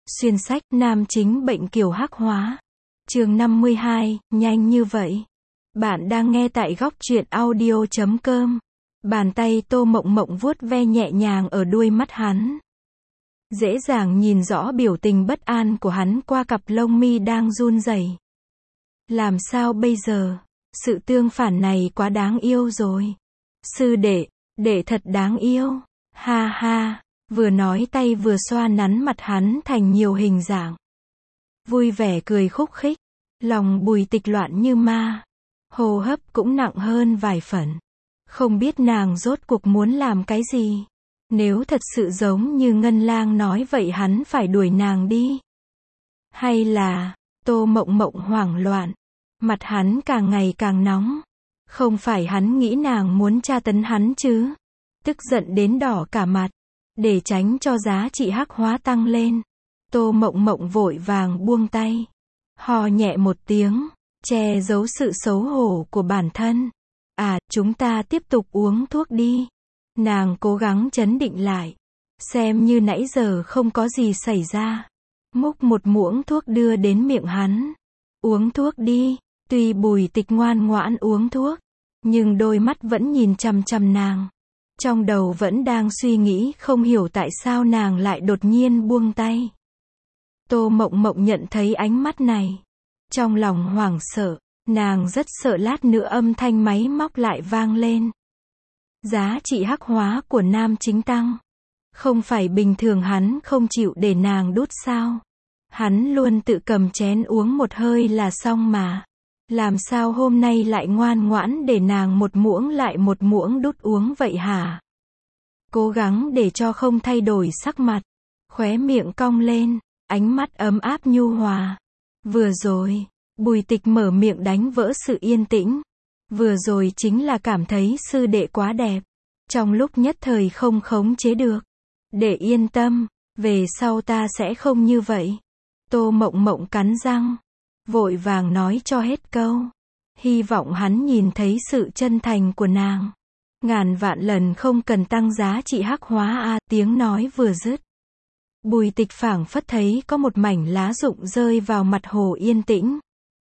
Xuyên sách, nam chính bệnh kiều hắc hóa. Chương 52, nhanh như vậy. Bạn đang nghe tại góc truyện audio.com. Bàn tay Tô Mộng Mộng vuốt ve nhẹ nhàng ở đuôi mắt hắn. Dễ dàng nhìn rõ biểu tình bất an của hắn qua cặp lông mi đang run rẩy. Làm sao bây giờ? Sự tương phản này quá đáng yêu rồi. Sư đệ thật đáng yêu. Ha ha, vừa nói tay vừa xoa nắn mặt hắn thành nhiều hình dạng. Vui vẻ cười khúc khích, lòng Bùi Tịch loạn như ma. Hô hấp cũng nặng hơn vài phần. Không biết nàng rốt cuộc muốn làm cái gì. Nếu thật sự giống như Ngân Lang nói vậy hắn phải đuổi nàng đi. Hay là, Tô Mộng Mộng hoảng loạn. Mặt hắn càng ngày càng nóng. Không phải hắn nghĩ nàng muốn tra tấn hắn chứ. Tức giận đến đỏ cả mặt. Để tránh cho giá trị hắc hóa tăng lên. Tô Mộng Mộng vội vàng buông tay. Hò nhẹ một tiếng, che giấu sự xấu hổ của bản thân. À, chúng ta tiếp tục uống thuốc đi. Nàng cố gắng trấn định lại. Xem như nãy giờ không có gì xảy ra. Múc một muỗng thuốc đưa đến miệng hắn. Uống thuốc đi. Tuy Bùi Tịch ngoan ngoãn uống thuốc, nhưng đôi mắt vẫn nhìn chằm chằm nàng. Trong đầu vẫn đang suy nghĩ không hiểu tại sao nàng lại đột nhiên buông tay. Tô Mộng Mộng nhận thấy ánh mắt này. Trong lòng hoảng sợ, nàng rất sợ lát nữa âm thanh máy móc lại vang lên. Giá trị hắc hóa của nam chính tăng. Không phải bình thường hắn không chịu để nàng đút sao? Hắn luôn tự cầm chén uống một hơi là xong mà. Làm sao hôm nay lại ngoan ngoãn để nàng một muỗng lại một muỗng đút uống vậy hả? Cố gắng để cho không thay đổi sắc mặt. Khóe miệng cong lên, ánh mắt ấm áp nhu hòa. Vừa rồi, Bùi Tịch mở miệng đánh vỡ sự yên tĩnh. Vừa rồi chính là cảm thấy sư đệ quá đẹp. Trong lúc nhất thời không khống chế được. Để yên tâm, về sau ta sẽ không như vậy. Tô Mộng Mộng cắn răng. Vội vàng nói cho hết câu. Hy vọng hắn nhìn thấy sự chân thành của nàng. Ngàn vạn lần không cần tăng giá trị hắc hóa tiếng nói vừa dứt. Bùi Tịch phảng phất thấy có một mảnh lá rụng rơi vào mặt hồ yên tĩnh.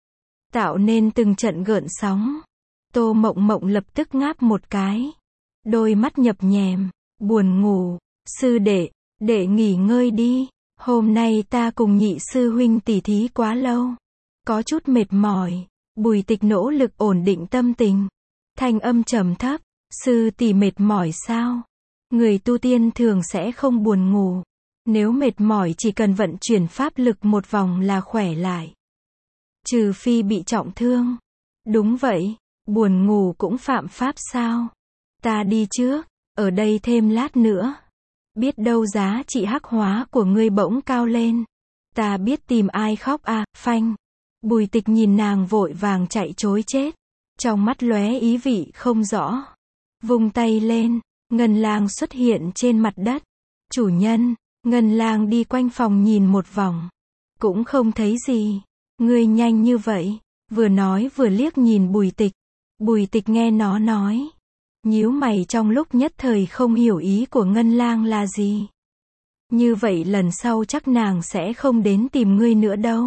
Tạo nên từng trận gợn sóng. Tô Mộng Mộng lập tức ngáp một cái. Đôi mắt nhập nhèm, buồn ngủ. Sư đệ nghỉ ngơi đi. Hôm nay ta cùng nhị sư huynh tỉ thí quá lâu. Có chút mệt mỏi. Bùi Tịch nỗ lực ổn định tâm tình. Thanh âm trầm thấp. Sư tỷ mệt mỏi sao? Người tu tiên thường sẽ không buồn ngủ. Nếu mệt mỏi chỉ cần vận chuyển pháp lực một vòng là khỏe lại. Trừ phi bị trọng thương. Đúng vậy, buồn ngủ cũng phạm pháp sao? Ta đi trước, ở đây thêm lát nữa. Biết đâu giá trị hắc hóa của ngươi bỗng cao lên. Ta biết tìm ai khóc phanh. Bùi Tịch nhìn nàng vội vàng chạy trối chết. Trong mắt lóe ý vị không rõ. Vung tay lên, Ngân Lang xuất hiện trên mặt đất. Chủ nhân, Ngân Lang đi quanh phòng nhìn một vòng. Cũng không thấy gì. Ngươi nhanh như vậy. Vừa nói vừa liếc nhìn Bùi Tịch. Bùi Tịch nghe nó nói. Nhíu mày trong lúc nhất thời không hiểu ý của Ngân Lang là gì. Như vậy lần sau chắc nàng sẽ không đến tìm ngươi nữa đâu.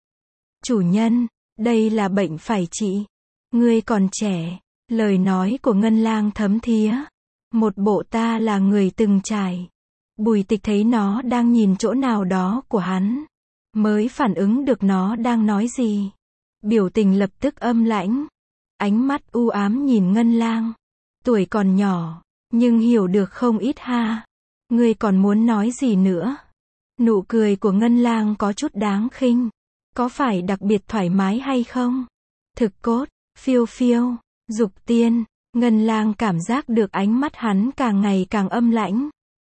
Chủ nhân, đây là bệnh phải trị. Ngươi còn trẻ. Lời nói của Ngân Lang thấm thía. Một bộ ta là người từng trải. Bùi Tịch thấy nó đang nhìn chỗ nào đó của hắn. Mới phản ứng được nó đang nói gì. Biểu tình lập tức âm lãnh. Ánh mắt u ám nhìn Ngân Lang. Tuổi còn nhỏ, nhưng hiểu được không ít ha. Ngươi còn muốn nói gì nữa? Nụ cười của Ngân Lang có chút đáng khinh. Có phải đặc biệt thoải mái hay không? Thực cốt, phiêu phiêu, dục tiên. Ngân Lang cảm giác được ánh mắt hắn càng ngày càng âm lãnh.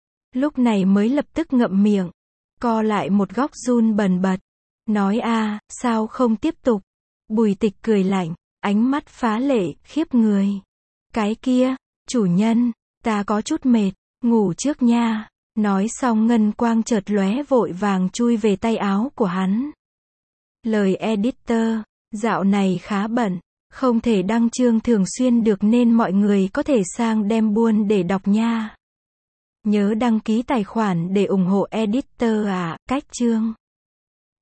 Lúc này mới lập tức ngậm miệng. Co lại một góc run bần bật. Nói sao không tiếp tục? Bùi Tịch cười lạnh. Ánh mắt phá lệ, khiếp người. Cái kia, chủ nhân, ta có chút mệt. Ngủ trước nha. Nói xong ngân quang chợt lóe vội vàng chui về tay áo của hắn. Lời editor, dạo này khá bận. Không thể đăng chương thường xuyên được nên mọi người có thể sang đem buôn để đọc nha. Nhớ đăng ký tài khoản để ủng hộ editor ạ. Cách chương